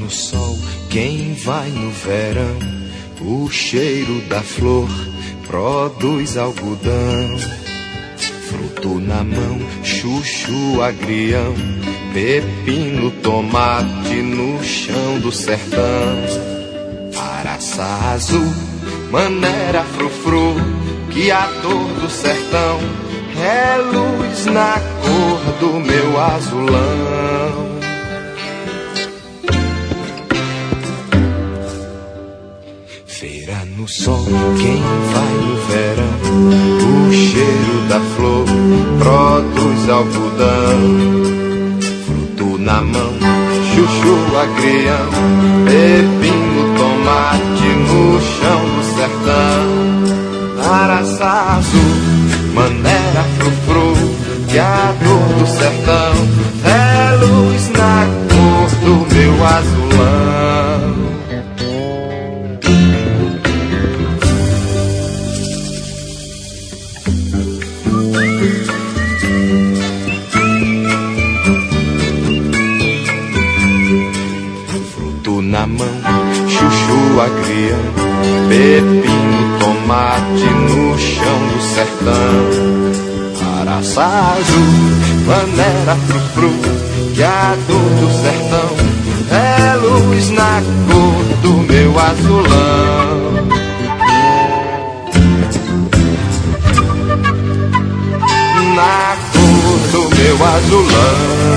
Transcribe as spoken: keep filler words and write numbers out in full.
no sol, quem vai no verão. O cheiro da flor produz algodão. Fruto na mão, chuchu, agrião, pepino, tomate no chão do sertão. Araçá azul, maneira frufru, que a dor do sertão é luz na cor do meu azulão. Feira no sol, quem vai no verão. O cheiro da flor produz algodão. Fruto na mão, chuchu, agrião, pepino, tomate no chão do sertão. Araçá azul, maneira frufru, que a dor do sertão é luz na cor do meu azulão. Na mão, chuchu, agrião, pepino, tomate no chão do sertão. Araçá azul, maneira frufru, que a dor do sertão é luz na cor do meu azulão. Na cor do meu azulão.